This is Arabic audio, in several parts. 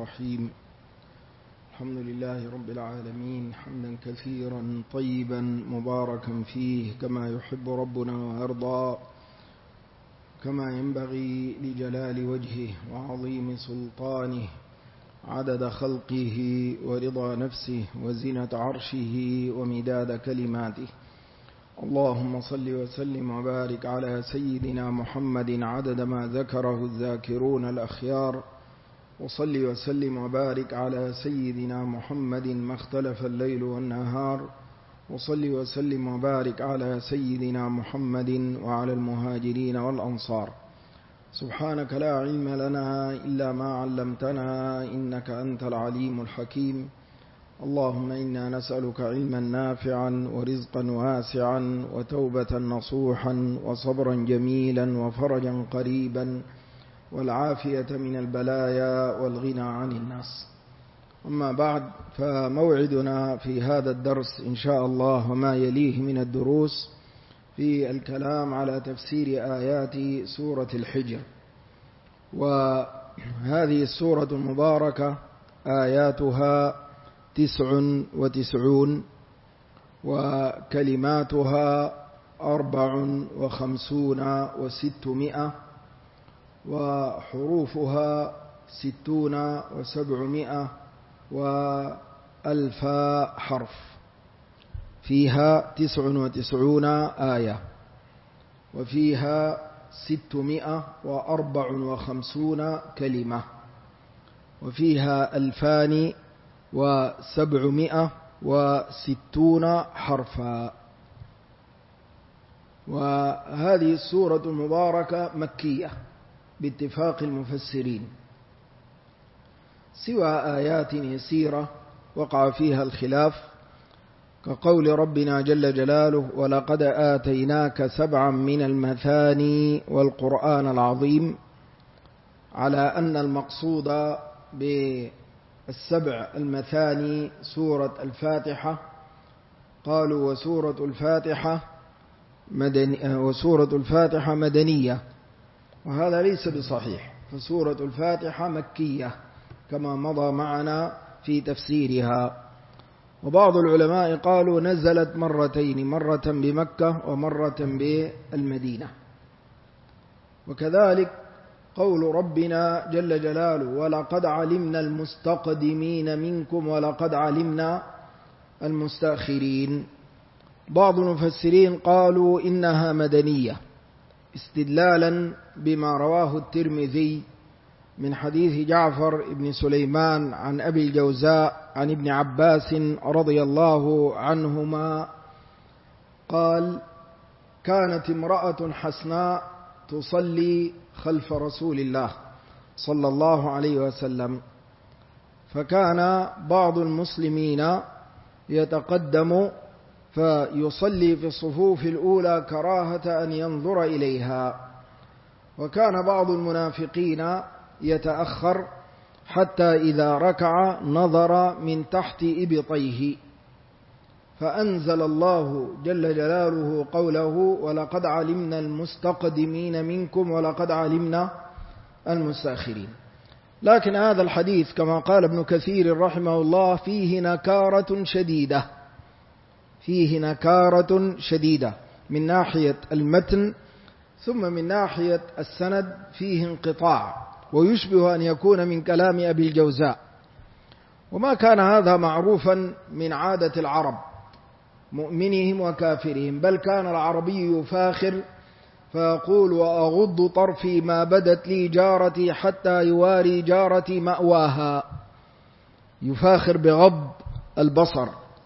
الرحيم. الحمد لله رب العالمين، حمدا كثيرا طيبا مباركا فيه كما يحب ربنا ويرضى، كما ينبغي لجلال وجهه وعظيم سلطانه، عدد خلقه ورضا نفسه وزنة عرشه ومداد كلماته. اللهم صل وسلم وبارك على سيدنا محمد عدد ما ذكره الذاكرون الأخيار، وصل وسلم وبارك على سيدنا محمد ما اختلف الليل والنهار، وصل وسلم وبارك على سيدنا محمد وعلى المهاجرين والأنصار. سبحانك لا علم لنا إلا ما علمتنا إنك أنت العليم الحكيم. اللهم إنا نسألك علما نافعا ورزقا واسعا وتوبة نصوحا وصبرا جميلا وفرجا قريبا والعافية من البلايا والغنى عن الناس. أما بعد، فموعدنا في هذا الدرس إن شاء الله وما يليه من الدروس في الكلام على تفسير آيات سورة الحجر. وهذه السورة المباركة آياتها 99 وكلماتها 54 و600 وحروفها 60 و700 و1000 حرف. فيها 99 آية وفيها 654 كلمة وفيها 2760 حرفا. وهذه السورة المباركة مكية باتفاق المفسرين، سوى آيات يسيرة وقع فيها الخلاف، كقول ربنا جل جلاله: ولقد آتيناك 7 من المثاني والقرآن العظيم، على أن المقصود بالسبع المثاني سورة الفاتحة. قالوا وسورة الفاتحة مدنية، وهذا ليس بصحيح، فسورة الفاتحة مكية كما مضى معنا في تفسيرها. وبعض العلماء قالوا نزلت مرتين، مرة بمكة ومرة بالمدينة. وكذلك قول ربنا جل جلاله: ولقد علمنا المستقدمين منكم ولقد علمنا المستأخرين. بعض المفسرين قالوا إنها مدنية، استدلالا بما رواه الترمذي من حديث جعفر بن سليمان عن أبي الجوزاء عن ابن عباس رضي الله عنهما قال: كانت امرأة حسناء تصلي خلف رسول الله صلى الله عليه وسلم، فكان بعض المسلمين يتقدم فيصلي في الصفوف الأولى كراهة أن ينظر إليها، وكان بعض المنافقين يتأخر حتى إذا ركع نظر من تحت إبطيه، فأنزل الله جل جلاله قوله: ولقد علمنا المستقدمين منكم ولقد علمنا المستأخرين. لكن هذا الحديث كما قال ابن كثير رحمه الله فيه نكارة شديدة من ناحية المتن، ثم من ناحية السند فيه انقطاع، ويشبه أن يكون من كلام أبي الجوزاء. وما كان هذا معروفا من عادة العرب مؤمنهم وكافرهم، بل كان العربي يفاخر فيقول: وأغض طرفي ما بدت لي جارتي حتى يواري جارتي مأواها، يفاخر بغض البصر.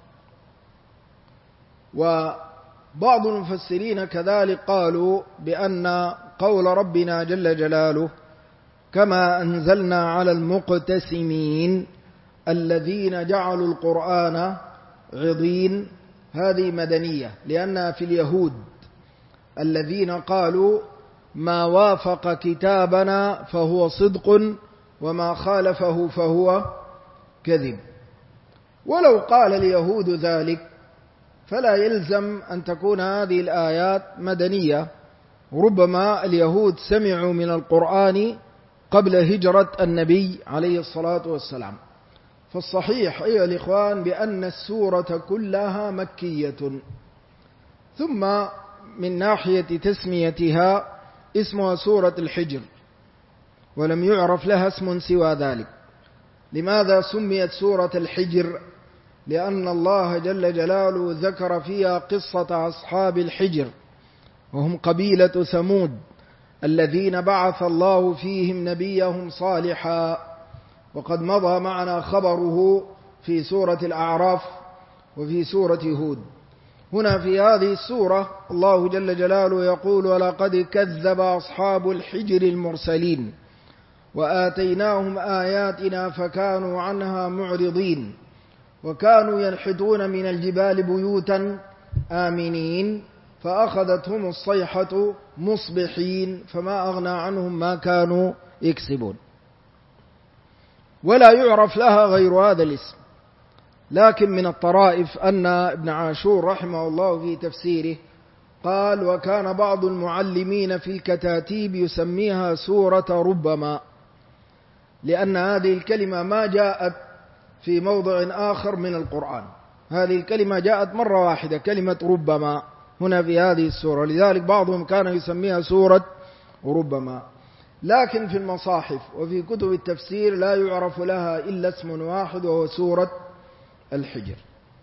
وبعض المفسرين كذلك قالوا بأن قول ربنا جل جلاله: كما أنزلنا على المقتسمين الذين جعلوا القرآن عضين، هذه مدنية، لأنها في اليهود الذين قالوا: ما وافق كتابنا فهو صدق وما خالفه فهو كذب. ولو قال اليهود ذلك فلا يلزم أن تكون هذه الآيات مدنية، ربما اليهود سمعوا من القرآن قبل هجرة النبي عليه الصلاة والسلام. فالصحيح أيها الإخوان بأن السورة كلها مكية. ثم من ناحية تسميتها اسمها سورة الحجر، ولم يعرف لها اسم سوى ذلك. لماذا سميت سورة الحجر؟ لأن الله جل جلاله ذكر فيها قصة أصحاب الحجر، وهم قبيلة ثمود الذين بعث الله فيهم نبيهم صالحا، وقد مضى معنا خبره في سورة الأعراف وفي سورة هود. هنا في هذه السورة الله جل جلاله يقول: ولقد كذب أصحاب الحجر المرسلين وآتيناهم آياتنا فكانوا عنها معرضين وكانوا ينحتون من الجبال بيوتا آمنين فأخذتهم الصيحة مصبحين فما أغنى عنهم ما كانوا يكسبون. ولا يعرف لها غير هذا الاسم. لكن من الطرائف أن ابن عاشور رحمه الله في تفسيره قال: وكان بعض المعلمين في الكتاتيب يسميها سورة ربما، لأن هذه الكلمة ما جاءت في موضع آخر من القرآن. هذه الكلمة جاءت مرة واحدة، كلمة ربما، هنا في هذه السورة، لذلك بعضهم كان يسميها سورة ربما. لكن في المصاحف وفي كتب التفسير لا يعرف لها إلا اسم واحد وهو سورة الحجر.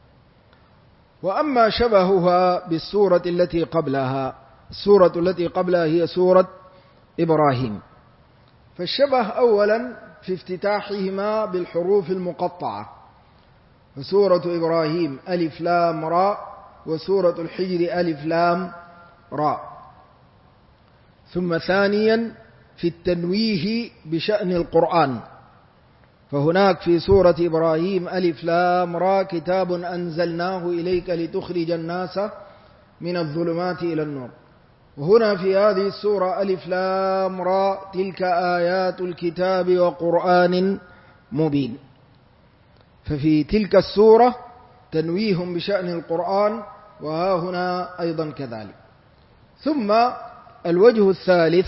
وأما شبهها بالسورة التي قبلها، السورة التي قبلها هي سورة إبراهيم. فالشبه أولا في افتتاحهما بالحروف المقطعة، فسورة إبراهيم ألف لام راء، وسورة الحجر ألف لام راء. ثم ثانيا في التنويه بشأن القرآن، فهناك في سورة إبراهيم ألف لام راء كتاب أنزلناه إليك لتخرج الناس من الظلمات إلى النور. وهنا في هذه السورة ألف لام راء تلك آيات الكتاب وقرآن مبين. ففي تلك السورة تنويه بشأن القرآن، وها هنا أيضا كذلك. ثم الوجه الثالث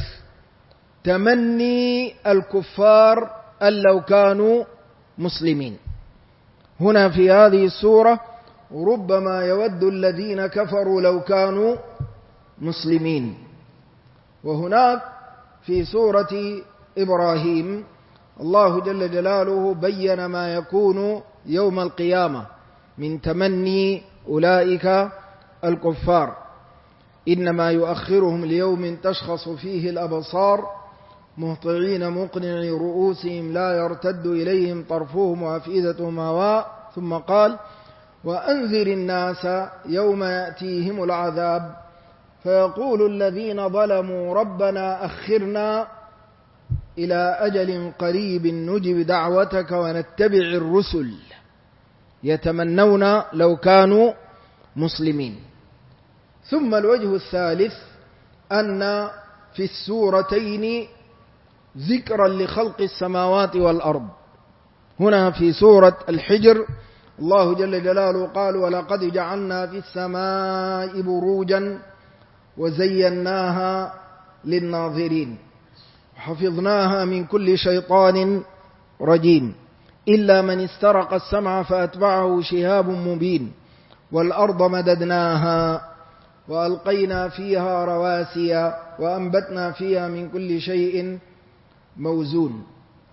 تمني الكفار أن لو كانوا مسلمين. هنا في هذه السورة ربما يود الذين كفروا لو كانوا مسلمين. وهناك في سورة إبراهيم الله جل جلاله بين ما يكون يوم القيامة من تمني أولئك الكفار: إنما يؤخرهم ليوم تشخص فيه الأبصار مهطعين مقنعي رؤوسهم لا يرتد إليهم طرفهم وأفئدتهم هواء. ثم قال: وأنذر الناس يوم يأتيهم العذاب فيقول الذين ظلموا ربنا أخرنا إلى أجل قريب نجب دعوتك ونتبع الرسل، يتمنون لو كانوا مسلمين. ثم الوجه الثالث أن في السورتين ذكرا لخلق السماوات والأرض. هنا في سورة الحجر الله جل جلاله قال: ولقد جعلنا في السماء بروجا وزيناها للناظرين وحفظناها من كل شيطان رجيم إلا من استرق السمع فأتبعه شهاب مبين والأرض مددناها وألقينا فيها رواسي وأنبتنا فيها من كل شيء موزون.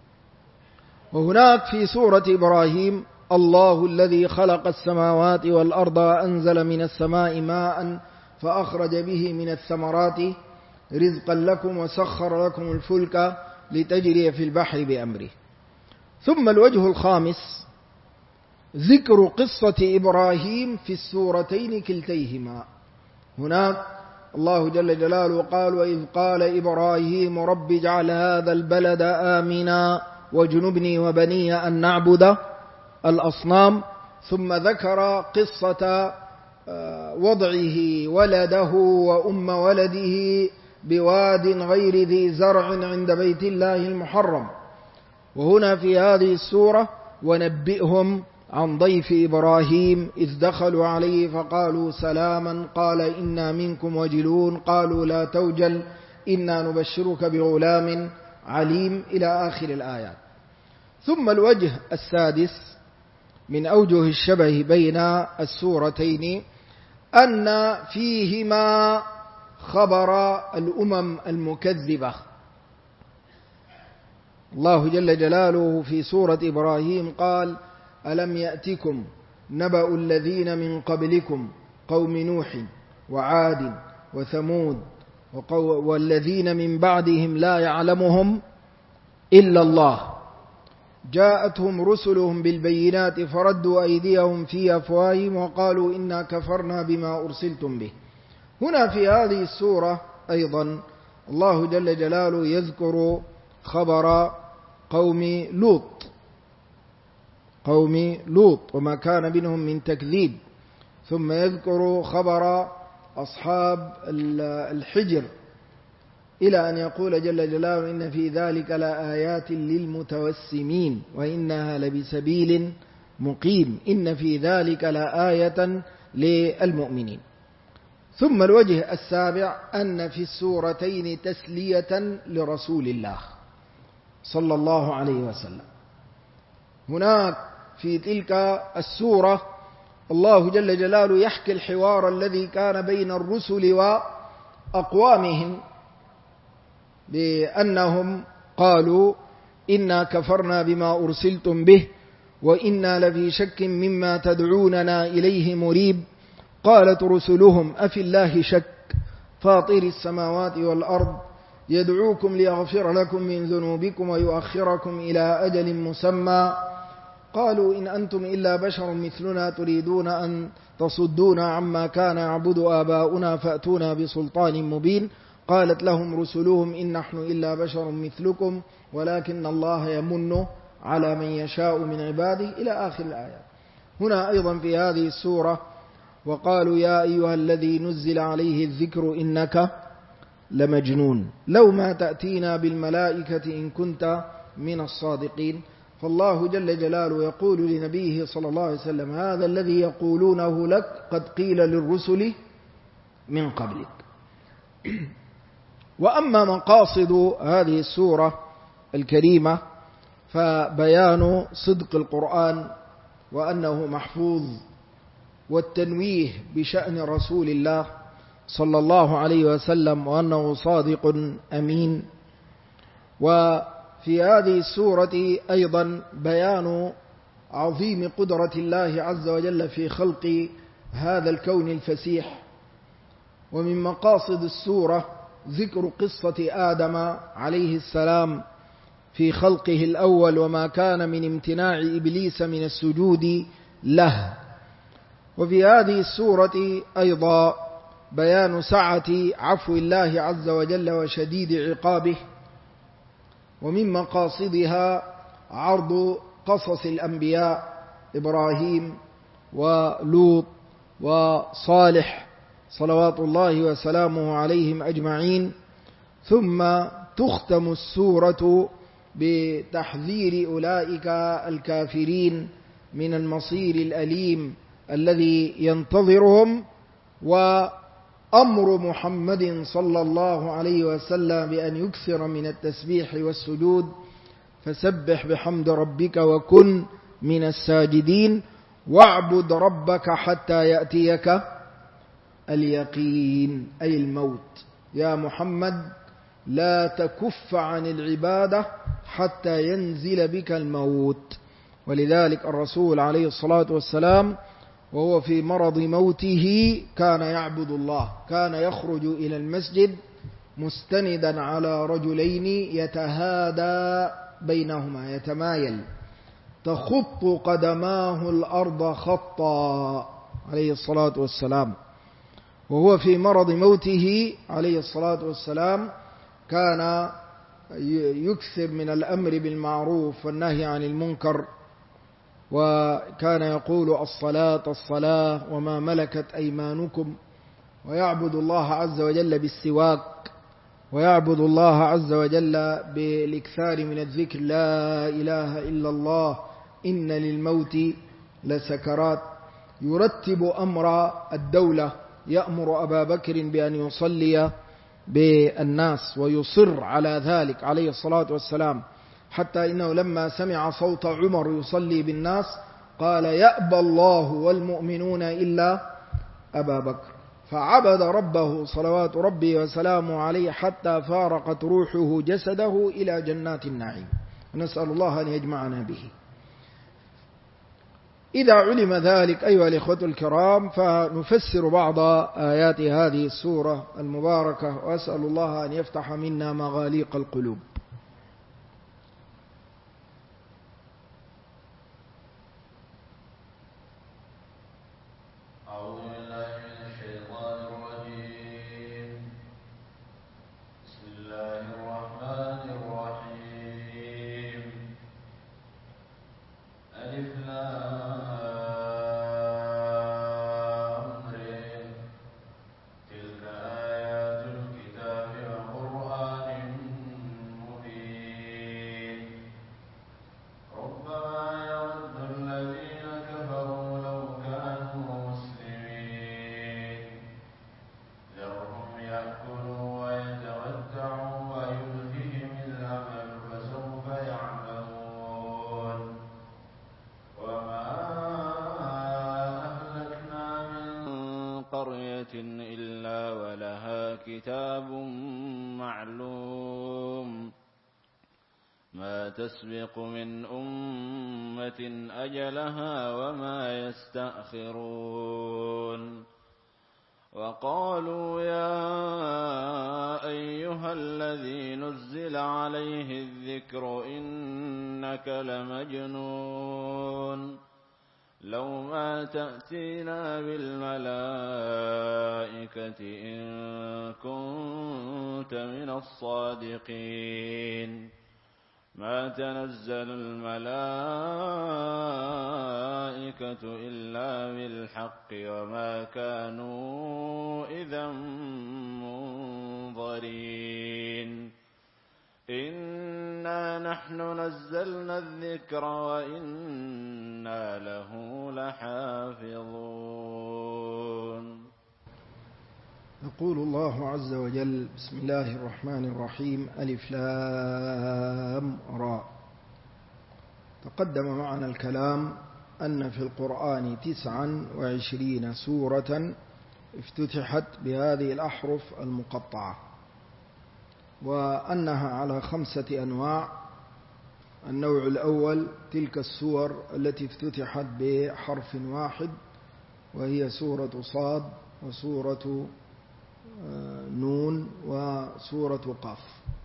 وهناك في سورة إبراهيم: الله الذي خلق السماوات والأرض وأنزل من السماء ماء فأخرج به من الثمرات رزقا لكم وسخر لكم الفلك لتجري في البحر بأمره. ثم الوجه الخامس ذكر قصة إبراهيم في السورتين كلتيهما. هناك الله جل جلاله قال: وإذ قال إبراهيم رب اجعل هذا البلد آمنا واجنبني وبني أن نعبد الأصنام. ثم ذكر قصة وضعه ولده وأم ولده بواد غير ذي زرع عند بيت الله المحرم. وهنا في هذه السورة: ونبئهم عن ضيف إبراهيم إذ دخلوا عليه فقالوا سلاما قال إنا منكم وجلون قالوا لا توجل إنا نبشرك بغلام عليم إلى آخر الآيات. ثم الوجه السادس من أوجه الشبه بين السورتين أن فيهما خبر الأمم المكذبة. الله جل جلاله في سورة إبراهيم قال: ألم يأتكم نبأ الذين من قبلكم قوم نوح وعاد وثمود والذين من بعدهم لا يعلمهم إلا الله جاءتهم رسلهم بالبينات فردوا أيديهم في أفواههم وقالوا إنا كفرنا بما أرسلتم به. هنا في هذه السورة أيضا الله جل جلاله يذكر خبر قوم لوط وما كان منهم من تكذيب، ثم يذكر خبر أصحاب الحجر إلى أن يقول جل جلاله: إن في ذلك لآيات للمتوسمين وإنها لبسبيل مقيم، إن في ذلك لآية للمؤمنين. ثم الوجه السابع أن في السورتين تسلية لرسول الله صلى الله عليه وسلم. هناك في تلك السورة الله جل جلاله يحكي الحوار الذي كان بين الرسل وأقوامهم، بأنهم قالوا: إنا كفرنا بما أرسلتم به وإنا لفي شك مما تدعوننا إليه مريب. قالت رسلهم: أفي الله شك فاطر السماوات والأرض يدعوكم ليغفر لكم من ذنوبكم ويؤخركم إلى أجل مسمى. قالوا: إن أنتم إلا بشر مثلنا تريدون أن تصدونا عما كان يعبد آباؤنا فأتونا بسلطان مبين. قالت لهم رسلهم: إن نحن إلا بشر مثلكم ولكن الله يمن على من يشاء من عباده إلى آخر الآيات. هنا أيضا في هذه السورة: وقالوا يا أيها الذي نزل عليه الذكر إنك لمجنون لو ما تأتينا بالملائكة إن كنت من الصادقين. فالله جل جلاله يقول لنبيه صلى الله عليه وسلم: هذا الذي يقولونه لك قد قيل للرسل من قبلك. وأما مقاصد هذه السورة الكريمة فبيان صدق القرآن وأنه محفوظ، والتنويه بشأن رسول الله صلى الله عليه وسلم وأنه صادق أمين. وفي هذه السورة أيضا بيان عظيم قدرة الله عز وجل في خلق هذا الكون الفسيح. ومن مقاصد السورة ذكر قصة آدم عليه السلام في خلقه الأول وما كان من امتناع إبليس من السجود له. وفي هذه السورة أيضا بيان سعة عفو الله عز وجل وشديد عقابه. ومن مقاصدها عرض قصص الأنبياء إبراهيم ولوط وصالح صلوات الله وسلامه عليهم أجمعين. ثم تختم السورة بتحذير أولئك الكافرين من المصير الأليم الذي ينتظرهم، وأمر محمد صلى الله عليه وسلم بأن يكثر من التسبيح والسجود، فسبح بحمد ربك وكن من الساجدين واعبد ربك حتى يأتيك اليقين أي الموت. يا محمد لا تكف عن العبادة حتى ينزل بك الموت. ولذلك الرسول عليه الصلاة والسلام وهو في مرض موته كان يعبد الله، كان يخرج إلى المسجد مستندا على رجلين يتهادى بينهما يتمايل، تخط قدماه الأرض خطا عليه الصلاة والسلام. وهو في مرض موته عليه الصلاة والسلام كان يكثر من الأمر بالمعروف والنهي عن المنكر، وكان يقول الصلاة الصلاة وما ملكت أيمانكم، ويعبد الله عز وجل بالسواك، ويعبد الله عز وجل بالإكثار من الذكر لا إله إلا الله إن للموت لسكرات. يرتب أمر الدولة، يأمر أبا بكر بأن يصلي بالناس ويصر على ذلك عليه الصلاة والسلام، حتى إنه لما سمع صوت عمر يصلي بالناس قال: يأبى الله والمؤمنون إلا أبا بكر، فعبد ربه صلوات ربه وسلامه عليه حتى فارقت روحه جسده إلى جنات النعيم، نسأل الله أن يجمعنا به. إذا علم ذلك أيها الإخوة الكرام، فنفسر بعض آيات هذه السورة المباركة، وأسأل الله أن يفتح منا مغاليق القلوب. إلا ولها كتاب معلوم ما تسبق من أمة أجلها وما يستأخرون. وقالوا يا أيها الذي نزل عليه الذكر إنك لمجنون لو ما تأتينا بالملائكة إن كنت من الصادقين ما تنزل الملائكة إلا بالحق وما كانوا إذا منظرين إنا نحن نزلنا الذكر وإنا له لحافظون. يقول الله عز وجل: بسم الله الرحمن الرحيم. ألف لام را. تقدم معنا الكلام أن في القرآن 29 سورة افتتحت بهذه الأحرف المقطعة، وأنها على 5 أنواع. النوع الأول تلك السور التي افتتحت بحرف واحد، وهي سورة صاد وسورة نون وسورة قاف.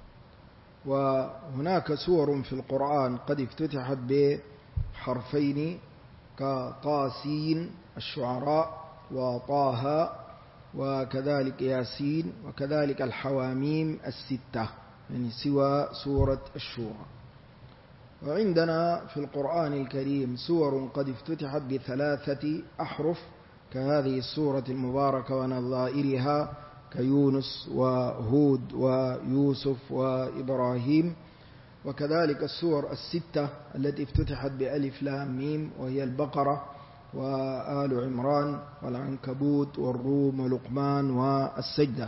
وهناك سور في القرآن قد افتتحت بحرفين كطاسين الشعراء وطه، وكذلك ياسين، وكذلك الحواميم 6 يعني سوى سورة الشورى. وعندنا في القرآن الكريم سور قد افتتحت ب3 أحرف كهذه السورة المباركة ونظائرها كيونس وهود ويوسف وإبراهيم، وكذلك السور 6 التي افتتحت بألف لام ميم، وهي البقرة وآل عمران والعنكبوت والروم ولقمان والسجدة.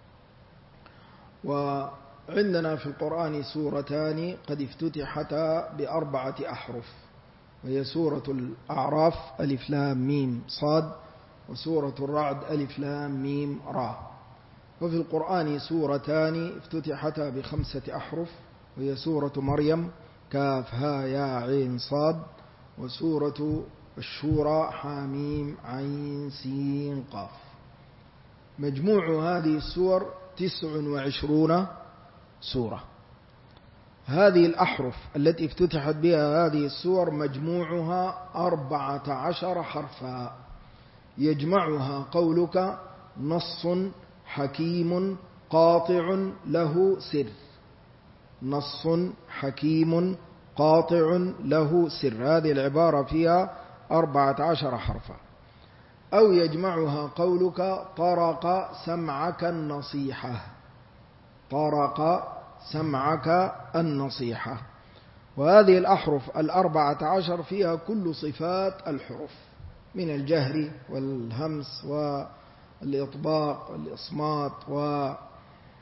وعندنا في القرآن سورتان قد افتتحتا ب4 أحرف، وهي سورة الأعراف ألف لام ميم صاد، وسورة الرعد ألف لام ميم را. وفي القرآن سورتان افتتحتا ب5 أحرف، وهي سورة مريم كاف ها يا عين صاد، وسورة الشورى حاميم عين سين قاف. مجموع هذه السور 29 سورة. هذه الأحرف التي افتتحت بها هذه السور مجموعها 14 حرفا، يجمعها قولك نص حكيم قاطع له سر. نص حكيم قاطع له سر، هذه العبارة فيها 14 حرفا. أو يجمعها قولك طرق سمعك النصيحة. طرق سمعك النصيحة. وهذه الأحرف 14 فيها كل صفات الحروف من الجهر والهمس والإطباق والإصمات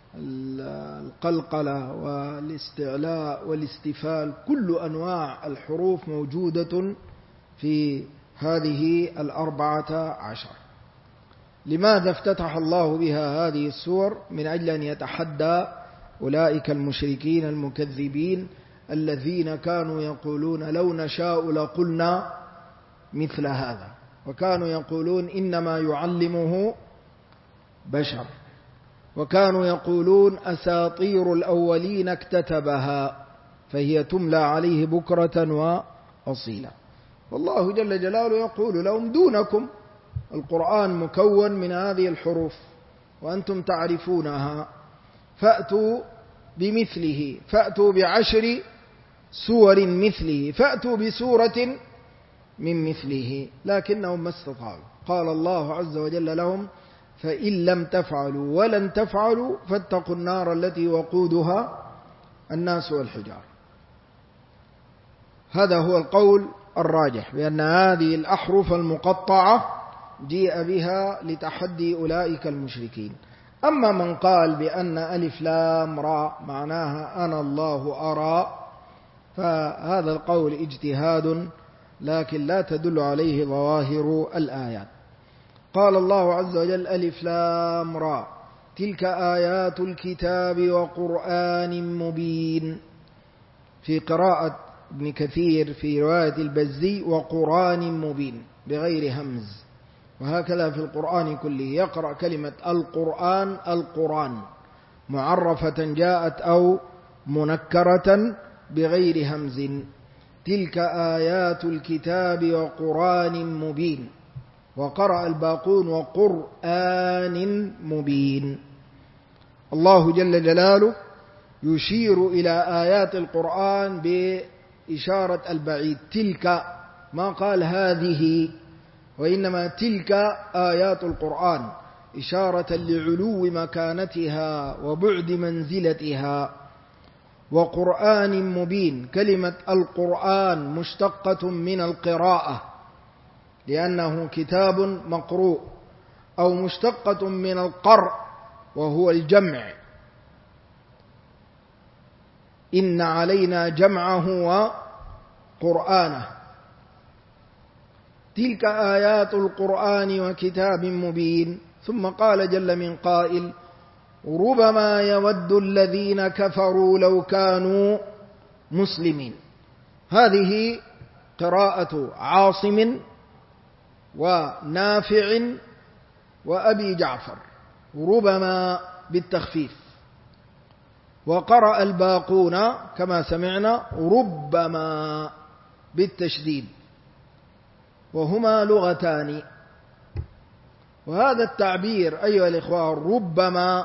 القلقلة والاستعلاء والاستفال، كل أنواع الحروف موجودة في هذه 14. لماذا افتتح الله بها هذه السور؟ من أجل أن يتحدى أولئك المشركين المكذبين الذين كانوا يقولون لو نشاء لقلنا مثل هذا، وكانوا يقولون إنما يعلمه بشر، وكانوا يقولون أساطير الأولين اكتتبها فهي تملى عليه بكرة وأصيلا. والله جل جلاله يقول لهم دونكم، القرآن مكون من هذه الحروف وأنتم تعرفونها، فأتوا بمثله، فأتوا ب10 سور مثله، فأتوا بسورة من مثله، لكنهم ما استطاعوا. قال الله عز وجل لهم فإن لم تفعلوا ولن تفعلوا فاتقوا النار التي وقودها الناس والحجار. هذا هو القول الراجح، بأن هذه الأحرف المقطعة جيء بها لتحدي أولئك المشركين. أما من قال بأن ألف لام راء معناها أنا الله أرى، فهذا القول اجتهاد لكن لا تدل عليه ظواهر الآيات. قال الله عز وجل ألف لام راء تلك آيات الكتاب وقرآن مبين، في قراءة ابن كثير في رواية البزي وقرآن مبين بغير همز، وهكذا في القرآن كله يقرأ كلمة القرآن القرآن معرفة جاءت أو منكرة بغير همز. تلك آيات الكتاب وقرآن مبين، وقرأ الباقون وقرآن مبين. الله جل جلاله يشير إلى آيات القرآن بإشارة البعيد، تلك، ما قال هذه، وإنما تلك آيات القرآن، إشارة لعلو مكانتها وبعد منزلتها. وقرآن مبين، كلمة القرآن مشتقة من القراءة لأنه كتاب مقروء، أو مشتقة من القرء وهو الجمع، إن علينا جمعه وقرآنه. تلك آيات القرآن وكتاب مبين. ثم قال جل من قائل ربما يود الذين كفروا لو كانوا مسلمين. هذه قراءة عاصم ونافع وأبي جعفر، ربما بالتخفيف، وقرأ الباقون كما سمعنا ربما بالتشديد، وهما لغتان. وهذا التعبير أيها الإخوة ربما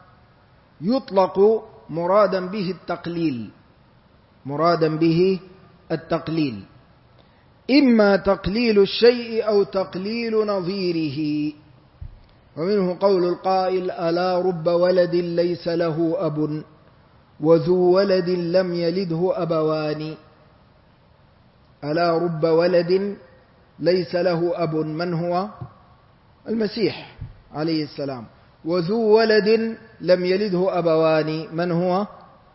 يطلق مرادا به التقليل، مرادا به التقليل، إما تقليل الشيء أو تقليل نظيره. ومنه قول القائل ألا رب ولد ليس له أب وذو ولد لم يلده أبوان. ألا رب ولد ليس له أب، من هو؟ المسيح عليه السلام. وذو ولد لم يلده أبوان، من هو؟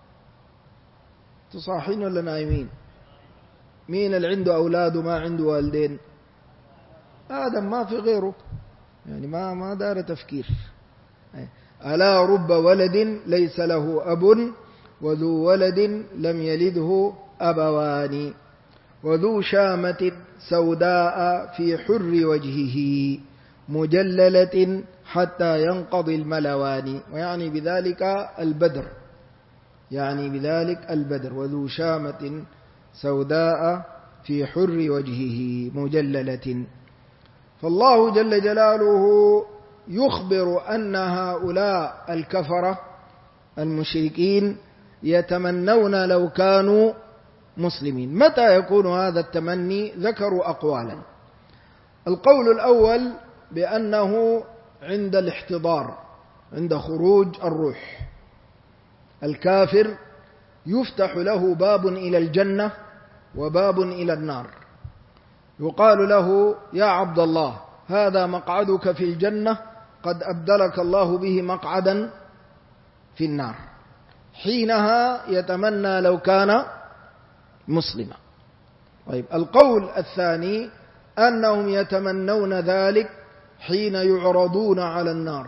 تصاحين ولا نايمين؟ مين اللي عنده أولاد وما عنده والدين؟ آدم، ما في غيره، يعني ما دار تفكير. ألا رب ولد ليس له أب وذو ولد لم يلده أبوان وذو شامة سوداء في حر وجهه مجللة حتى ينقضي الملوان. ويعني بذلك البدر، يعني بذلك البدر. وذو شامة سوداء في حر وجهه مجللة. فالله جل جلاله يخبر أن هؤلاء الكفرة المشركين يتمنون لو كانوا مسلمين. متى يكون هذا التمني؟ ذكروا أقوالا. القول الأول بأنه عند الاحتضار، عند خروج الروح. الكافر يفتح له باب إلى الجنة وباب إلى النار، يقال له يا عبد الله هذا مقعدك في الجنة، قد أبدلك الله به مقعدا في النار. حينها يتمنى لو كان مسلما. طيب، القول الثاني أنهم يتمنون ذلك حين يعرضون على النار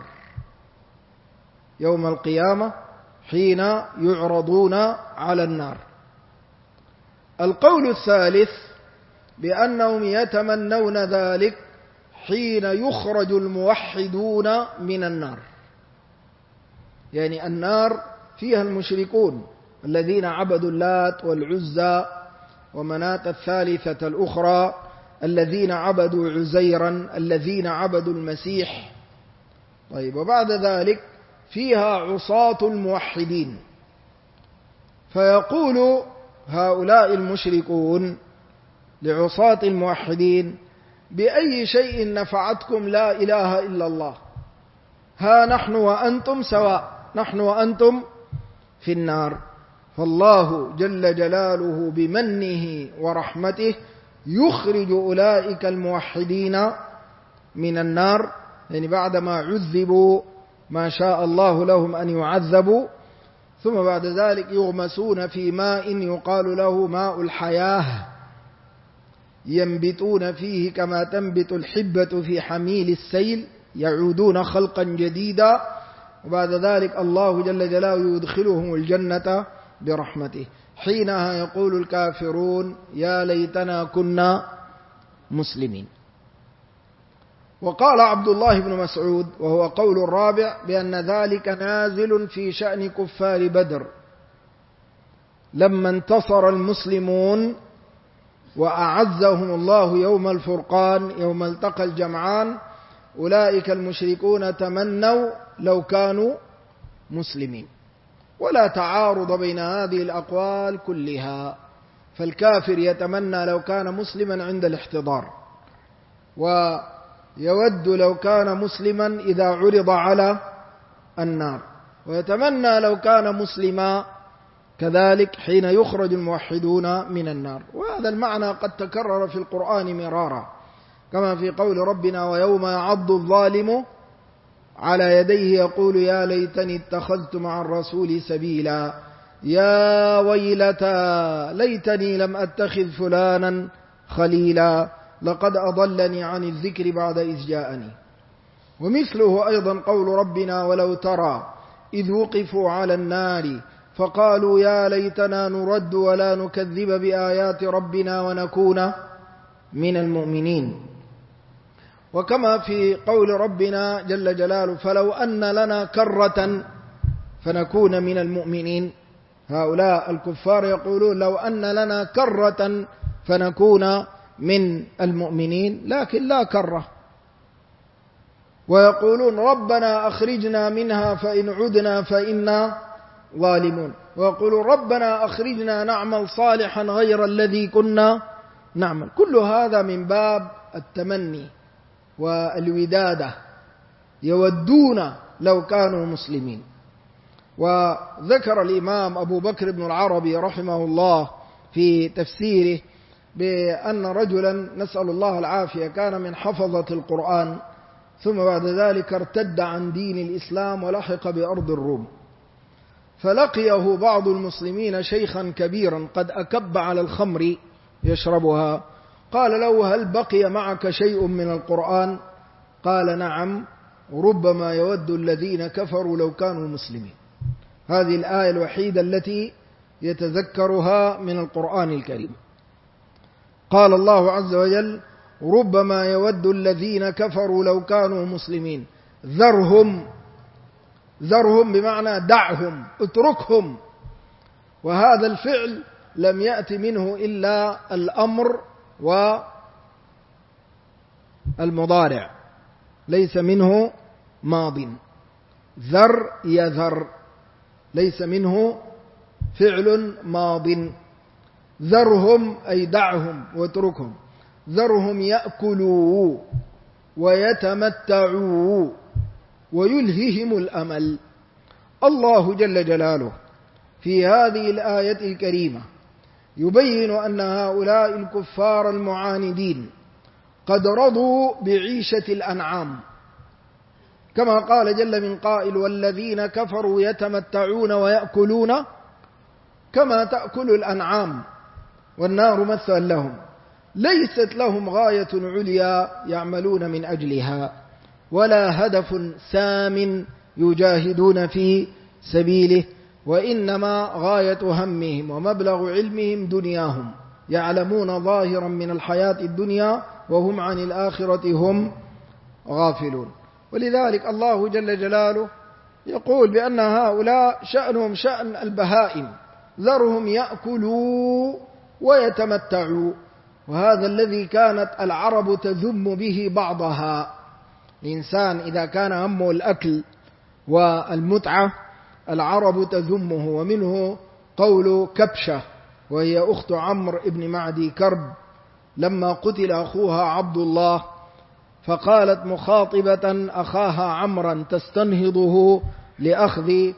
يوم القيامة، حين يعرضون على النار. القول الثالث بأنهم يتمنون ذلك حين يخرج الموحدون من النار، يعني النار فيها المشركون الذين عبدوا اللات والعزى ومناة الثالثة الأخرى، الذين عبدوا عزيرا، الذين عبدوا المسيح. طيب، وبعد ذلك فيها عصاة الموحدين، فيقول هؤلاء المشركون لعصاة الموحدين: بأي شيء نفعتكم لا إله إلا الله؟ ها نحن وأنتم سواء، نحن وأنتم في النار. فالله جل جلاله بمنه ورحمته يخرج أولئك الموحدين من النار، يعني بعدما عذبوا ما شاء الله لهم أن يعذبوا، ثم بعد ذلك يغمسون في ماء يقال له ماء الحياة، ينبتون فيه كما تنبت الحبة في حميل السيل، يعودون خلقا جديدا، وبعد ذلك الله جل جلاله يدخلهم الجنة برحمته. حينها يقول الكافرون: يا ليتنا كنا مسلمين. وقال عبد الله بن مسعود، وهو قول الرابع، بأن ذلك نازل في شأن كفار بدر لما انتصر المسلمون وأعزهم الله يوم الفرقان، يوم التقى الجمعان. أولئك المشركون تمنوا لو كانوا مسلمين، ولا تعارض بين هذه الأقوال كلها. فالكافر يتمنى لو كان مسلما عند الاحتضار، ويود لو كان مسلما إذا عرض على النار، ويتمنى لو كان مسلما كذلك حين يخرج الموحدون من النار. وهذا المعنى قد تكرر في القرآن مرارا، كما في قول ربنا: ويوم يعض الظالم على يديه يقول يا ليتني اتخذت مع الرسول سبيلا، يا ويلتى ليتني لم أتخذ فلانا خليلا، لقد أضلني عن الذكر بعد إذ جاءني. ومثله أيضا قول ربنا: ولو ترى إذ وقفوا على النار فقالوا يا ليتنا نرد ولا نكذب بآيات ربنا ونكون من المؤمنين. وكما في قول ربنا جل جلاله: فلو أن لنا كرة فنكون من المؤمنين. هؤلاء الكفار يقولون: لو أن لنا كرة فنكون من المؤمنين، لكن لا كرة. ويقولون: ربنا أخرجنا منها فإن عدنا فإنا ظالمون. ويقولون: ربنا أخرجنا نعمل صالحا غير الذي كنا نعمل. كل هذا من باب التمني والودادة، يودون لو كانوا مسلمين. وذكر الإمام أبو بكر بن العربي رحمه الله في تفسيره بأن رجلا، نسأل الله العافية، كان من حفظة القرآن، ثم بعد ذلك ارتد عن دين الإسلام ولحق بأرض الروم، فلقيه بعض المسلمين شيخا كبيرا قد أكب على الخمر يشربها، قال له: هل بقي معك شيء من القرآن؟ قال: نعم، ربما يود الذين كفروا لو كانوا مسلمين. هذه الآية الوحيدة التي يتذكرها من القرآن الكريم. قال الله عز وجل: ربما يود الذين كفروا لو كانوا مسلمين. ذرهم بمعنى دعهم، اتركهم. وهذا الفعل لم يأتي منه إلا الأمر والمضارع، ليس منه ماض. ذر يذر، ليس منه فعل ماض. ذرهم أي دعهم واتركهم. ذرهم يأكلوا ويتمتعوا ويلههم الأمل. الله جل جلاله في هذه الآية الكريمة يبين أن هؤلاء الكفار المعاندين قد رضوا بعيشة الأنعام، كما قال جل من قائل: والذين كفروا يتمتعون ويأكلون كما تأكل الأنعام والنار مثوى لهم ليست لهم غاية عليا يعملون من أجلها ولا هدف سام يجاهدون في سبيله وإنما غاية همهم ومبلغ علمهم دنياهم يعلمون ظاهرا من الحياة الدنيا وهم عن الآخرة هم غافلون. ولذلك الله جل جلاله يقول بأن هؤلاء شأنهم شأن البهائم، ذرهم يأكلوا ويتمتعوا. وهذا الذي كانت العرب تذم به بعضها. الإنسان إذا كان همه الأكل والمتعة العرب تذمه، ومنه قول كبشة وهي أخت عمرو بن معدي كرب لما قتل أخوها عبد الله، فقالت مخاطبة أخاها عمرا تستنهضه لأخذ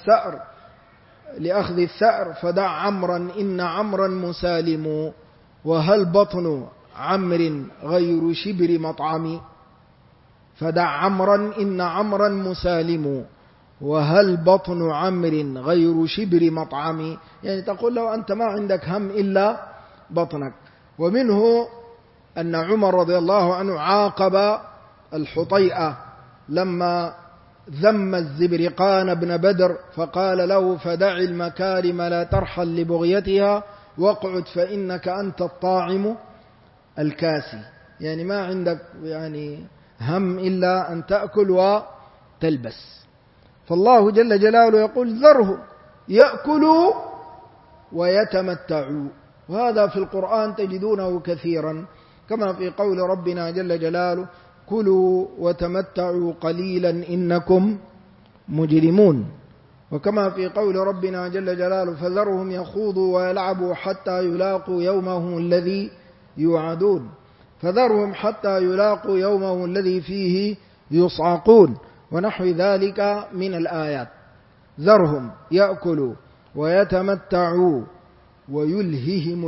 الثأر: فدع عمرا إن عمرا مسالم وهل بطن عمر غير شبر مطعم. فدع عمرا إن عمرا مسالم وهل بطن عمر غير شبر مطعم، يعني تقول له أنت ما عندك هم إلا بطنك. ومنه أن عمر رضي الله عنه عاقب الحطيئة لما ذم الزبرقان بن بدر فقال له: فدع المكارم لا ترحل لبغيتها واقعد فإنك أنت الطاعم الكاسي، يعني ما عندك يعني هم إلا أن تأكل وتلبس. فالله جل جلاله يقول: ذرهم يأكلوا ويتمتعوا. وهذا في القرآن تجدونه كثيرا، كما في قول ربنا جل جلاله: كلوا وتمتعوا قليلا إنكم مجرمون. وكما في قول ربنا جل جلاله: فذرهم يخوضوا ويلعبوا حتى يلاقوا يومهم الذي يوعدون. فذرهم حتى يلاقوا يومهم الذي فيه يصعقون، ونحو ذلك من الآيات. ذرهم يأكلوا ويتمتعوا ويلههم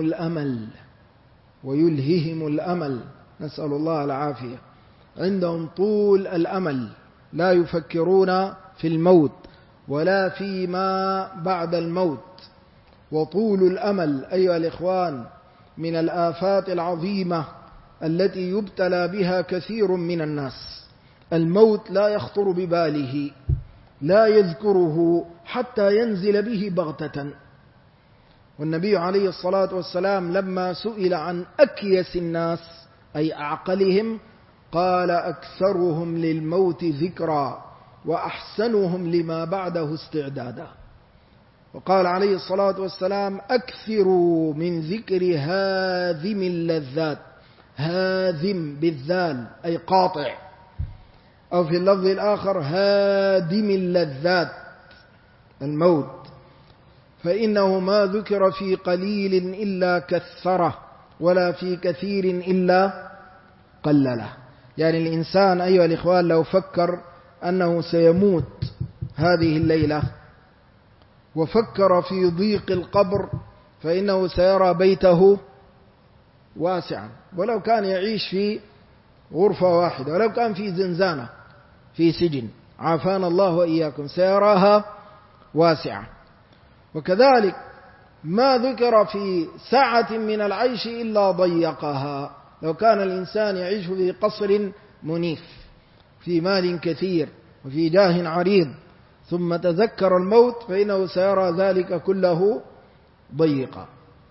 الأمل، نسأل الله العافية. عندهم طول الأمل، لا يفكرون في الموت ولا فيما بعد الموت. وطول الأمل أيها الإخوان من الآفات العظيمة التي يبتلى بها كثير من الناس. الموت لا يخطر بباله، لا يذكره حتى ينزل به بغتة. والنبي عليه الصلاة والسلام لما سئل عن أكيس الناس أي أعقلهم قال: أكثرهم للموت ذكرا وأحسنهم لما بعده استعدادا. وقال عليه الصلاة والسلام: أكثروا من ذكر هاذم اللذات، هاذم بالذال أي قاطع، أو في اللفظ الآخر هادم اللذات الموت، فإنه ما ذكر في قليل إلا كثره ولا في كثير إلا قلله. يعني الإنسان أيها الإخوان لو فكر أنه سيموت هذه الليلة وفكر في ضيق القبر فإنه سيرى بيته واسعا، ولو كان يعيش في غرفة واحدة، ولو كان في زنزانة في سجن، عافانا الله وإياكم، سيراها واسعة. وكذلك ما ذكر في ساعة من العيش إلا ضيقها. لو كان الإنسان يعيش في قصر منيف في مال كثير وفي جاه عريض ثم تذكر الموت فإنه سيرى ذلك كله ضيقا.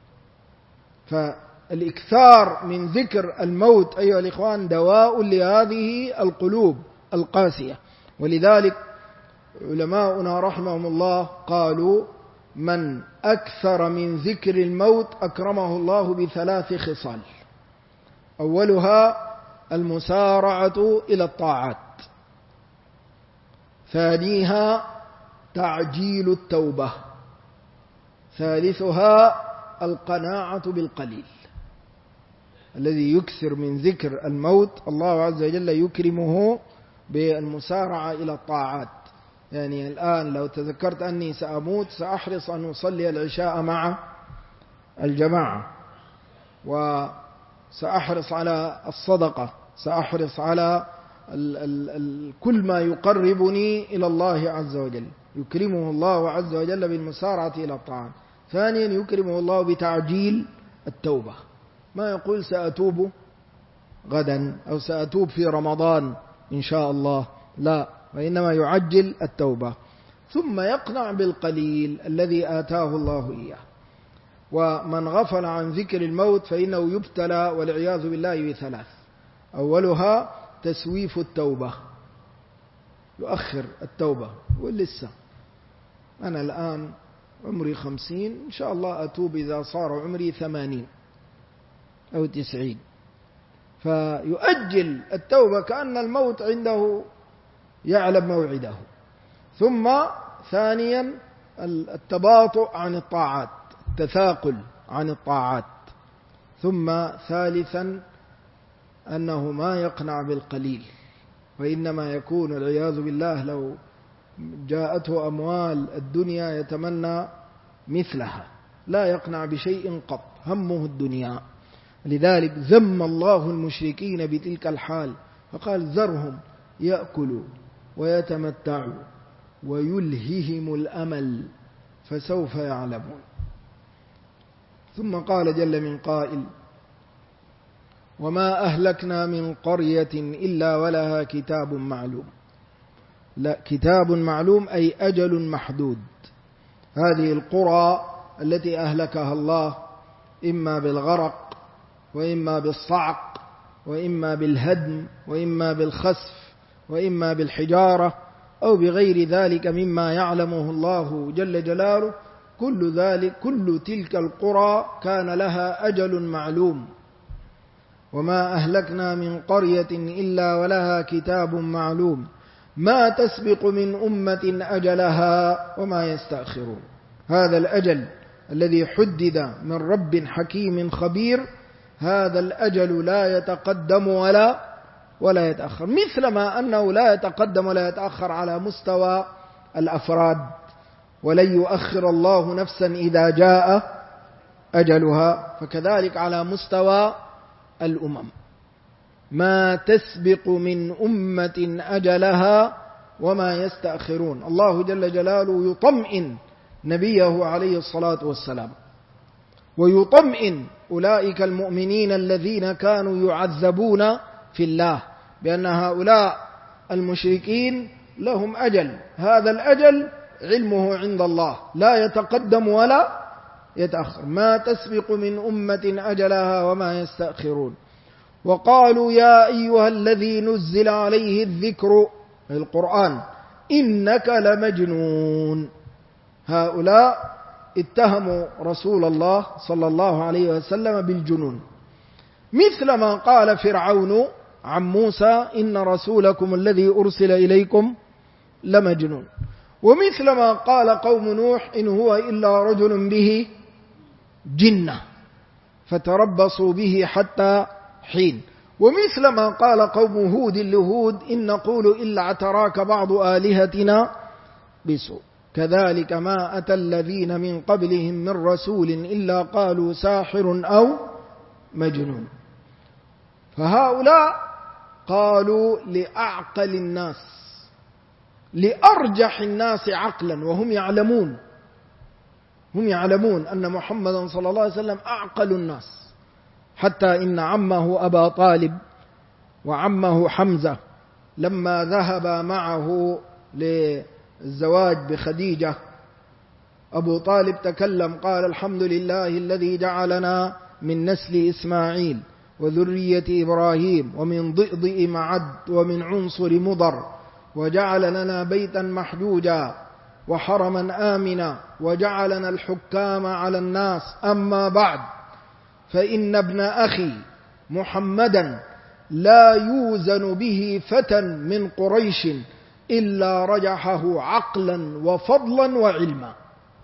فالإكثار من ذكر الموت أيها الإخوان دواء لهذه القلوب القاسية. ولذلك علماؤنا رحمهم الله قالوا: من أكثر من ذكر الموت أكرمه الله بثلاث خصال: أولها المسارعة إلى الطاعات، ثانيها تعجيل التوبة، ثالثها القناعة بالقليل. الذي يكثر من ذكر الموت الله عز وجل يكرمه بالمسارعة إلى الطاعات. يعني الآن لو تذكرت أني سأموت سأحرص أن أصلي العشاء مع الجماعة، وسأحرص على الصدقة، سأحرص على كل ما يقربني إلى الله عز وجل، يكرمه الله عز وجل بالمسارعة إلى الطاعات. ثانيا يكرمه الله بتعجيل التوبة، ما يقول سأتوب غدا أو سأتوب في رمضان إن شاء الله، لا، وإنما يعجل التوبة. ثم يقنع بالقليل الذي آتاه الله إياه. ومن غفل عن ذكر الموت فإنه يبتلى والعياذ بالله بثلاث: أولها تسويف التوبة، يؤخر التوبة، ولسه أنا الآن عمري 50، إن شاء الله أتوب إذا صار عمري 80 أو 90، فيؤجل التوبة كأن الموت عنده يعلم موعده. ثم ثانيا التباطؤ عن الطاعات، التثاقل عن الطاعات. ثم ثالثا أنه ما يقنع بالقليل، وإنما يكون العياذ بالله لو جاءته أموال الدنيا يتمنى مثلها، لا يقنع بشيء قط، همه الدنيا. لذلك ذم الله المشركين بتلك الحال فقال: ذرهم يأكلوا ويتمتعوا ويلههم الأمل فسوف يعلمون. ثم قال جل من قائل: وما أهلكنا من قرية إلا ولها كتاب معلوم. لا، كتاب معلوم أي أجل محدود. هذه القرى التي أهلكها الله إما بالغرق وإما بالصعق وإما بالهدم وإما بالخسف وإما بالحجارة أو بغير ذلك مما يعلمه الله جل جلاله، كل تلك القرى كان لها أجل معلوم. وما أهلكنا من قرية إلا ولها كتاب معلوم ما تسبق من أمة أجلها وما يستأخرون. هذا الأجل الذي حدد من رب حكيم خبير، هذا الأجل لا يتقدم ولا يتأخر، مثلما أنه لا يتقدم ولا يتأخر على مستوى الأفراد، ولن يؤخر الله نفسا إذا جاء أجلها، فكذلك على مستوى الأمم ما تسبق من أمة أجلها وما يستأخرون. الله جل جلاله يطمئن نبيه عليه الصلاة والسلام ويطمئن أولئك المؤمنين الذين كانوا يعذبون في الله بأن هؤلاء المشركين لهم أجل، هذا الأجل علمه عند الله لا يتقدم ولا يتأخر، ما تسبق من أمة أجلها وما يستأخرون. وقالوا يا أيها الذي نزل عليه الذكر القرآن إنك لمجنون. هؤلاء اتهموا رسول الله صلى الله عليه وسلم بالجنون، مثلما قال فرعون عن موسى إن رسولكم الذي أرسل إليكم لمجنون، ومثلما قال قوم نوح إن هو إلا رجل به جنة فتربصوا به حتى حين، ومثلما قال قوم هود لهود إن نقول إلا اعتراك بعض آلهتنا بسوء. كذلك ما أتى الذين من قبلهم من رسول إلا قالوا ساحر أو مجنون. فهؤلاء قالوا لأعقل الناس، لأرجح الناس عقلا، وهم يعلمون أن محمدا صلى الله عليه وسلم أعقل الناس، حتى إن عمه أبا طالب وعمه حمزة لما ذهب معه للزواج بخديجة، أبو طالب تكلم قال الحمد لله الذي جعلنا من نسل إسماعيل وذرية إبراهيم ومن ضئضئ معد ومن عنصر مضر وجعل لنا بيتا محجوجا وحرما آمنا وجعلنا الحكام على الناس، أما بعد فإن ابن أخي محمدا لا يوزن به فتى من قريش إلا رجحه عقلا وفضلا وعلما،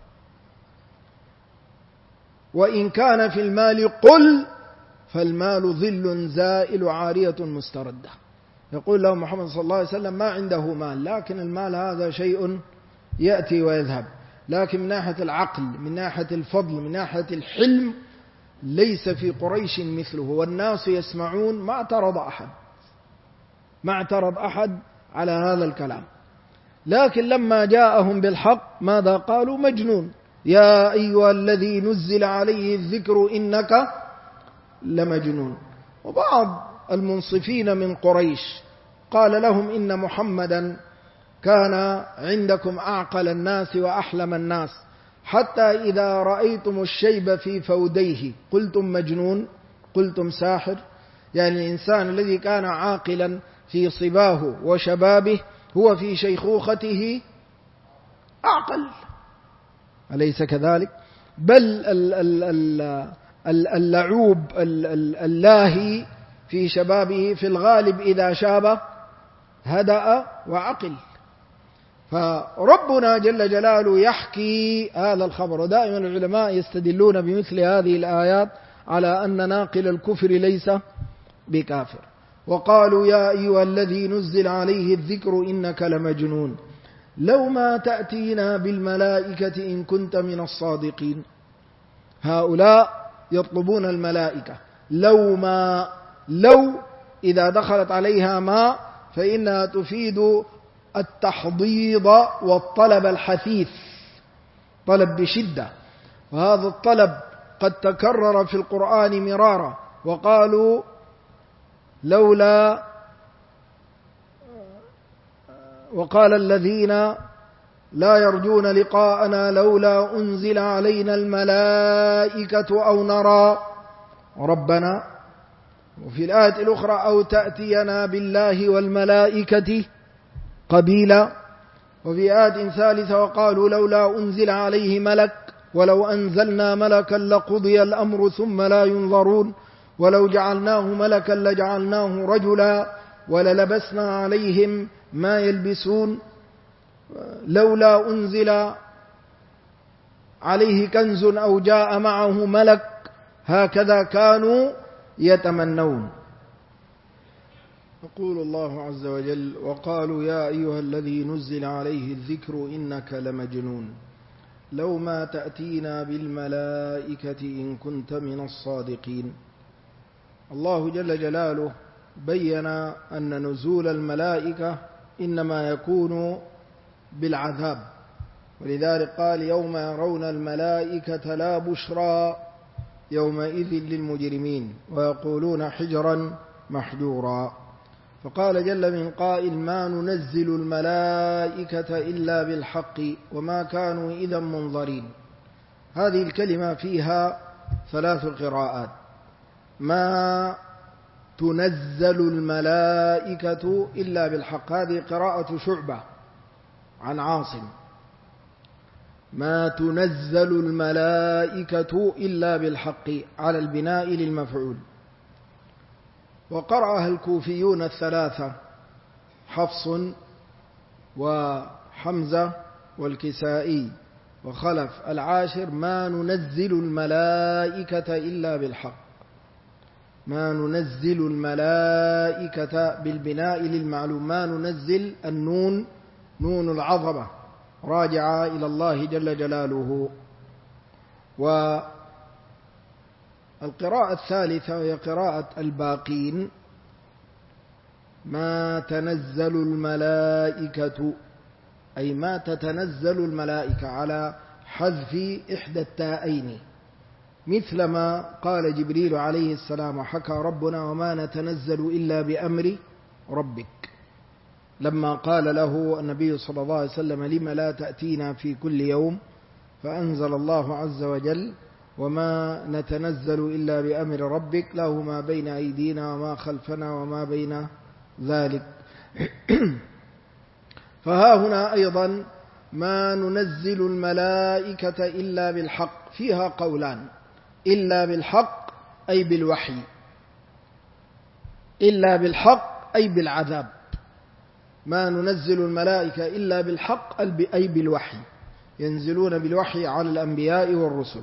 وإن كان في المال قل فالمال ظل زائل عارية مستردة. يقول له محمد صلى الله عليه وسلم ما عنده مال، لكن المال هذا شيء يأتي ويذهب، لكن من ناحية العقل، من ناحية الفضل، من ناحية الحلم ليس في قريش مثله. والناس يسمعون ما اعترض أحد، ما اعترض أحد على هذا الكلام. لكن لما جاءهم بالحق ماذا قالوا؟ مجنون. يا أيها الذي نزل عليه الذكر إنك لمجنون. وبعض المنصفين من قريش قال لهم إن محمدا كان عندكم أعقل الناس وأحلم الناس، حتى إذا رأيتم الشيب في فوديه قلتم مجنون، قلتم ساحر. يعني الإنسان الذي كان عاقلا في صباه وشبابه هو في شيخوخته أعقل، أليس كذلك؟ بل اللعوب اللاهي في شبابه في الغالب إذا شاب هدأ وعقل. فربنا جل جلاله يحكي هذا الخبر. ودائما العلماء يستدلون بمثل هذه الآيات على أن ناقل الكفر ليس بكافر. وقالوا يا أيها الذي نزل عليه الذكر إنك لمجنون لو ما تأتينا بالملائكة إن كنت من الصادقين. هؤلاء يطلبون الملائكة. لو إذا دخلت عليها ما فإنها تفيد التحضيض والطلب الحثيث، طلب بشدة. وهذا الطلب قد تكرر في القرآن مرارا. وقالوا وقال الذين لا يرجون لقاءنا لولا أنزل علينا الملائكة أو نرى ربنا. وفي الآية الأخرى أو تأتينا بالله والملائكة قبيلا. وفي آية ثالثة وقالوا لولا أنزل عليه ملك ولو أنزلنا ملكا لقضي الأمر ثم لا ينظرون ولو جعلناه ملكا لجعلناه رجلا وللبسنا عليهم ما يلبسون لولا أنزل عليه كنز أو جاء معه ملك هكذا كانوا يتمنون. يقول الله عز وجل وقالوا يا أيها الذي نزل عليه الذكر إنك لمجنون لو ما تأتينا بالملائكة إن كنت من الصادقين. الله جل جلاله بين أن نزول الملائكة إنما يكون بالعذاب، ولذلك قال يوم يرون الملائكة لا بشرى يومئذ للمجرمين ويقولون حجرا محجورا. فقال جل من قائل ما ننزل الملائكة إلا بالحق وما كانوا إذا منظرين. هذه الكلمة فيها 3 قراءات. ما تنزل الملائكة إلا بالحق، هذه قراءة شعبة عن عاصم. ما تنزل الملائكة إلا بالحق على البناء للمفعول. وقرأها الكوفيون 3 حفص وحمزة والكسائي وخلف العاشر ما ننزل الملائكة إلا بالحق. ما ننزل الملائكة بالبناء للمعلوم. ما ننزل النون نون العظمة راجعة إلى الله جل جلاله. والقراءة الثالثة وهي قراءة الباقين ما تنزل الملائكة أي ما تتنزل الملائكة على حذف إحدى التاءين، مثلما قال جبريل عليه السلام وحكى ربنا وما نتنزل إلا بأمر ربك، لما قال له النبي صلى الله عليه وسلم لما لا تأتينا في كل يوم، فأنزل الله عز وجل وما نتنزل إلا بأمر ربك له ما بين أيدينا وما خلفنا وما بين ذلك. فها هنا أيضا ما ننزل الملائكة إلا بالحق، فيها قولان: إلا بالحق أي بالوحي، إلا بالحق أي بالعذاب. ما ننزل الملائكة إلا بالحق أي بالوحي، ينزلون بالوحي على الأنبياء والرسل،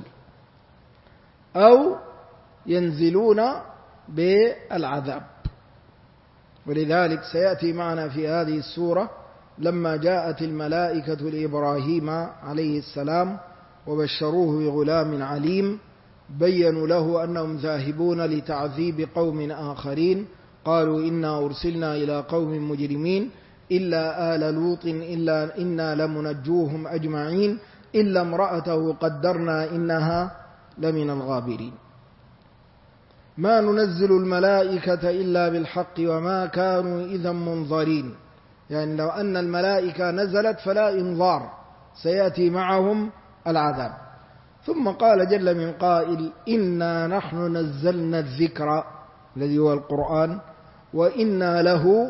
أو ينزلون بالعذاب. ولذلك سيأتي معنا في هذه السورة لما جاءت الملائكة لإبراهيم عليه السلام وبشروه بغلام عليم، بيّنوا له أنهم ذاهبون لتعذيب قوم آخرين، قالوا إنا أرسلنا إلى قوم مجرمين إلا آل لوط إنا لمنجوهم أجمعين إلا امرأته قدرنا إنها لمن الغابرين. ما ننزل الملائكة إلا بالحق وما كانوا إذا منظرين، يعني لو أن الملائكة نزلت فلا إنظار، سيأتي معهم العذاب. ثم قال جل من قائل إنا نحن نزلنا الذكر الذي هو القرآن وإنا له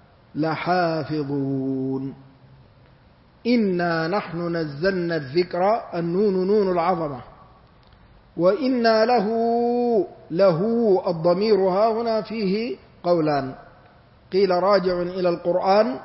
لحافظون. إنا نحن نزلنا الذكر، النون نون العظمة، وإنا له الضمير ها هنا فيه قولان، قيل راجع إلى القرآن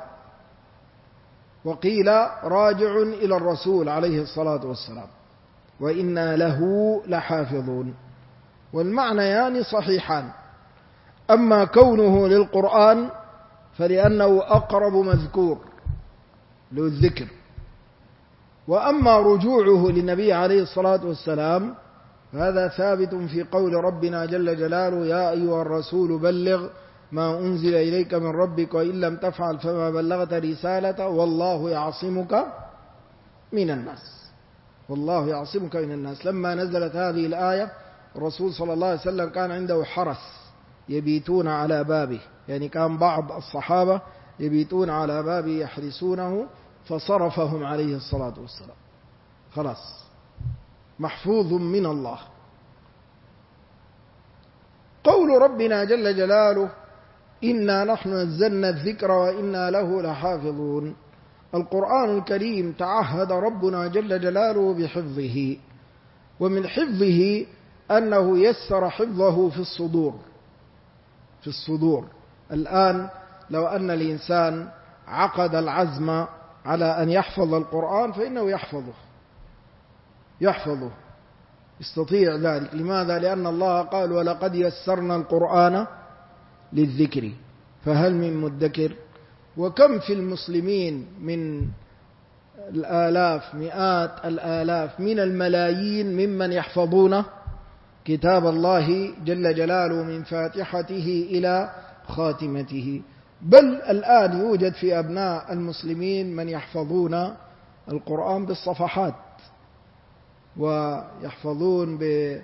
وقيل راجع إلى الرسول عليه الصلاة والسلام. وإنا له لحافظون، والمعنيان صحيحان. أما كونه للقرآن فلأنه أقرب مذكور له الذكر، وأما رجوعه للنبي عليه الصلاة والسلام هذا ثابت في قول ربنا جل جلاله يا أيها الرسول بلغ ما أنزل إليك من ربك وإن لم تفعل فما بلغت رسالته والله يعصمك من الناس. والله يعصمك من الناس. لما نزلت هذه الآية الرسول صلى الله عليه وسلم كان عنده حرس يبيتون على بابه، يعني كان بعض الصحابة يبيتون على بابه يحرسونه، فصرفهم عليه الصلاة والسلام، خلاص محفوظ من الله. قول ربنا جل جلاله إنا نحن نزلنا الذكر وإنا له لحافظون، القرآن الكريم تعهد ربنا جل جلاله بحفظه، ومن حفظه أنه يسر حفظه في الصدور. الآن لو أن الإنسان عقد العزم على أن يحفظ القرآن فإنه يحفظه يستطيع ذلك. لماذا؟ لأن الله قال ولقد يسرنا القرآن للذكر فهل من مدكر. وكم في المسلمين من الآلاف، مئات الآلاف، من الملايين ممن يحفظون كتاب الله جل جلاله من فاتحته إلى خاتمته. بل الآن يوجد في أبناء المسلمين من يحفظون القرآن بالصفحات، ويحفظون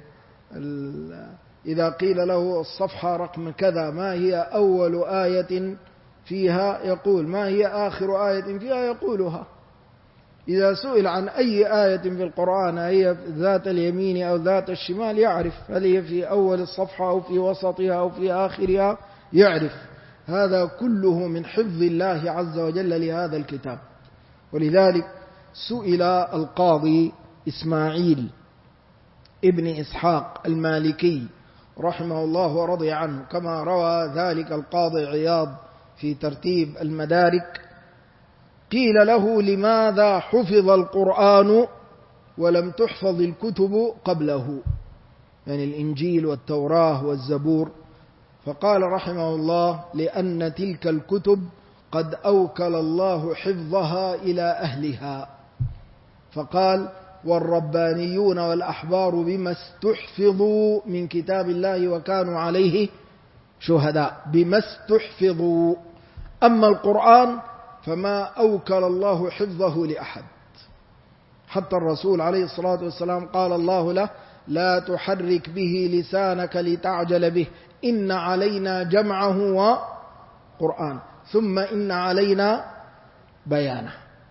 إذا قيل له الصفحة رقم كذا ما هي أول آية فيها يقول، ما هي آخر آية فيها يقولها. إذا سئل عن أي آية في القرآن هي ذات اليمين أو ذات الشمال يعرف، هل هي في أول الصفحة أو في وسطها أو في آخرها يعرف. هذا كله من حفظ الله عز وجل لهذا الكتاب. ولذلك سئل القاضي إسماعيل ابن إسحاق المالكي رحمه الله ورضي عنه، كما روى ذلك القاضي عياض في ترتيب المدارك، قيل له لماذا حفظ القرآن ولم تحفظ الكتب قبله، يعني الإنجيل والتوراة والزبور؟ فقال رحمه الله لأن تلك الكتب قد أوكل الله حفظها إلى أهلها. فقال والربانيون والأحبار بما استحفظوا من كتاب الله وكانوا عليه شهداء، بما استحفظوا. أما القرآن فما أوكل الله حفظه لأحد، حتى الرسول عليه الصلاة والسلام قال الله له لا تحرك به لسانك لتعجل به إن علينا جمعه وقرآن ثم إن علينا بيانه.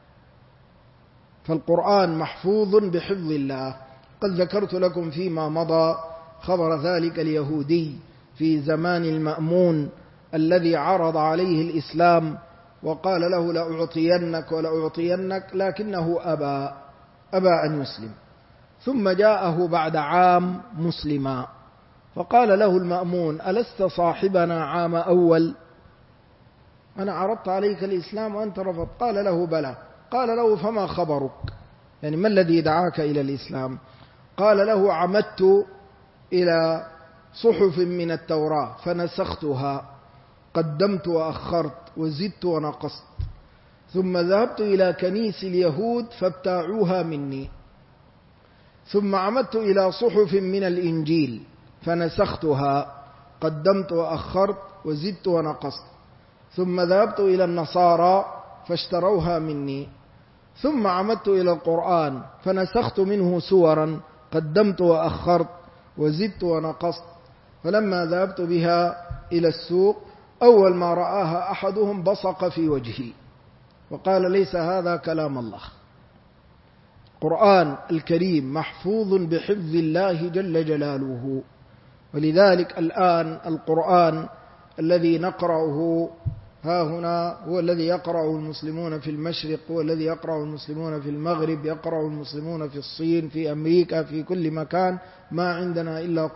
فالقرآن محفوظ بحفظ الله. قد ذكرت لكم فيما مضى خبر ذلك اليهودي في زمان المأمون الذي عرض عليه الإسلام وقال له لأعطينك ولأعطينك، لكنه أبى أن يسلم. ثم جاءه بعد عام مسلما، فقال له المأمون ألست صاحبنا عام أول؟ أنا عرضت عليك الإسلام وأنت رفضت. قال له بلى. قال له فما خبرك، يعني ما الذي دعاك إلى الإسلام؟ قال له عمدت إلى صحف من التوراة فنسختها، قدمت وأخرت وزدت ونقصت، ثم ذهبت إلى كنيس اليهود فابتاعوها مني، ثم عمدت إلى صحف من الإنجيل فنسختها، قدمت وأخرت وزدت ونقصت، ثم ذهبت إلى النصارى فاشتروها مني، ثم عمدت إلى القرآن فنسخت منه سورا قدمت وأخرت وزدت ونقصت، فلما ذهبت بها إلى السوق أول ما رآها أحدهم بصق في وجهي وقال ليس هذا كلام الله. القرآن الكريم محفوظ بحفظ الله جل جلاله، ولذلك الآن القرآن الذي نقرأه ها هنا هو الذي يقرأ المسلمون في المشرق، هو الذي يقرأ المسلمون في المغرب، يقرأ المسلمون في الصين، في أمريكا، في كل مكان. ما عندنا إلا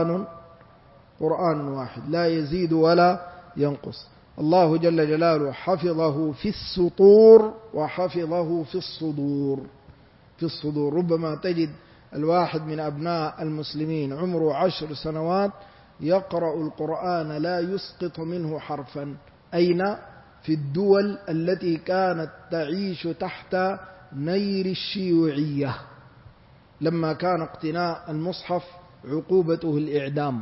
قرآن واحد لا يزيد ولا ينقص. الله جل جلاله حفظه في السطور وحفظه في الصدور. ربما تجد الواحد من أبناء المسلمين عمره 10 سنوات يقرأ القرآن لا يسقط منه حرفا. أين؟ في الدول التي كانت تعيش تحت نير الشيوعية، لما كان اقتناء المصحف عقوبته الإعدام.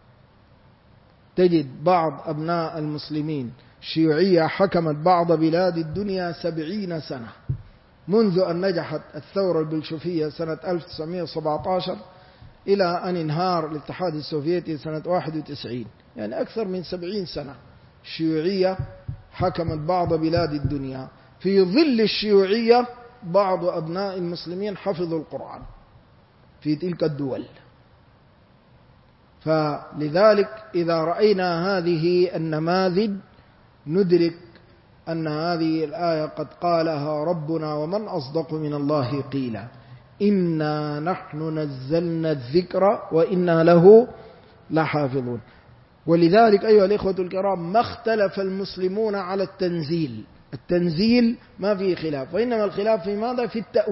تجد بعض أبناء المسلمين الشيوعية حكمت بعض بلاد الدنيا 70 سنة، منذ أن نجحت الثورة البلشفية سنة 1917 إلى أن انهار الاتحاد السوفيتي سنة 91، يعني أكثر من 70 سنة الشيوعية حكمت بعض بلاد الدنيا. في ظل الشيوعية بعض أبناء المسلمين حفظوا القرآن في تلك الدول. فلذلك إذا رأينا هذه النماذج ندرك أن هذه الآية قد قالها ربنا: ومن أصدق من الله قيلا إنا نحن نزلنا الذكر وإنا له لحافظون. ولذلك أيها الإخوة الكرام ما اختلف المسلمون على التنزيل ما فيه خلاف، وإنما الخلاف في ماذا؟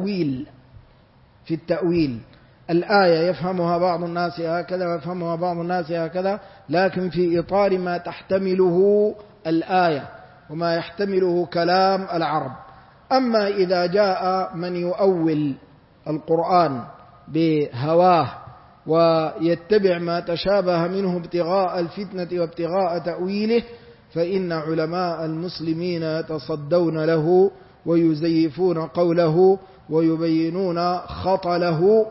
في التأويل. الآية يفهمها بعض الناس هكذا ويفهمها بعض الناس هكذا، لكن في إطار ما تحتمله الآية وما يحتمله كلام العرب. أما إذا جاء من يؤول القرآن بهواه ويتبع ما تشابه منه ابتغاء الفتنة وابتغاء تأويله، فإن علماء المسلمين يتصدون له ويزيفون قوله ويبينون خطله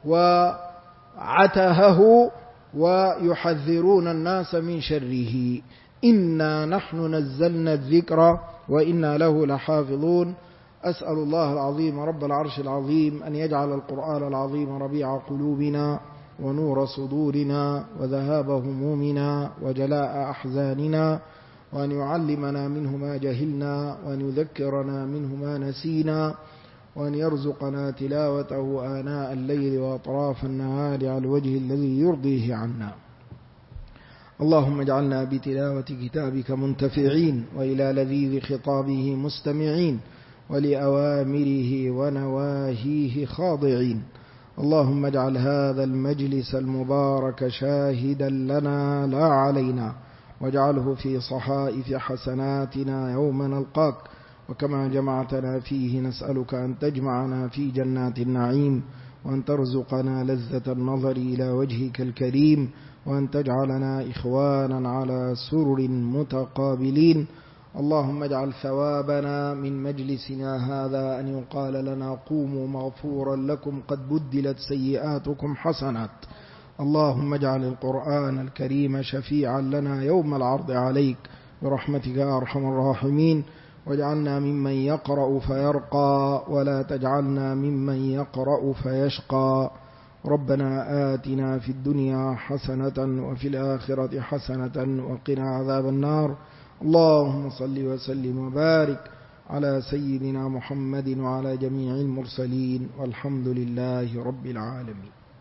وعتهه ويحذرون الناس من شره. إنا نحن نزلنا الذكر وإنا له لحافظون. أسأل الله العظيم رب العرش العظيم أن يجعل القرآن العظيم ربيع قلوبنا ونور صدورنا وذهاب همومنا وجلاء أحزاننا، وأن يعلمنا منه ما جهلنا وأن يذكرنا منه ما نسينا، وأن يرزقنا تلاوته آناء الليل وأطراف النهار على الوجه الذي يرضيه عنا. اللهم اجعلنا بتلاوة كتابك منتفعين، وإلى لذيذ خطابه مستمعين، ولأوامره ونواهيه خاضعين. اللهم اجعل هذا المجلس المبارك شاهدا لنا لا علينا، واجعله في صحائف حسناتنا يوم نلقاك. وكما جمعتنا فيه نسألك أن تجمعنا في جنات النعيم، وأن ترزقنا لذة النظر إلى وجهك الكريم، وأن تجعلنا إخوانا على سرر متقابلين. اللهم اجعل ثوابنا من مجلسنا هذا أن يقال لنا قوموا مغفورا لكم قد بدلت سيئاتكم حسنات. اللهم اجعل القرآن الكريم شفيعا لنا يوم العرض عليك برحمتك يا أرحم الراحمين، واجعلنا ممن يقرأ فيرقى ولا تجعلنا ممن يقرأ فيشقى. ربنا آتنا في الدنيا حسنة وفي الآخرة حسنة وقنا عذاب النار. اللهم صل وسلم وبارك على سيدنا محمد وعلى جميع المرسلين، والحمد لله رب العالمين.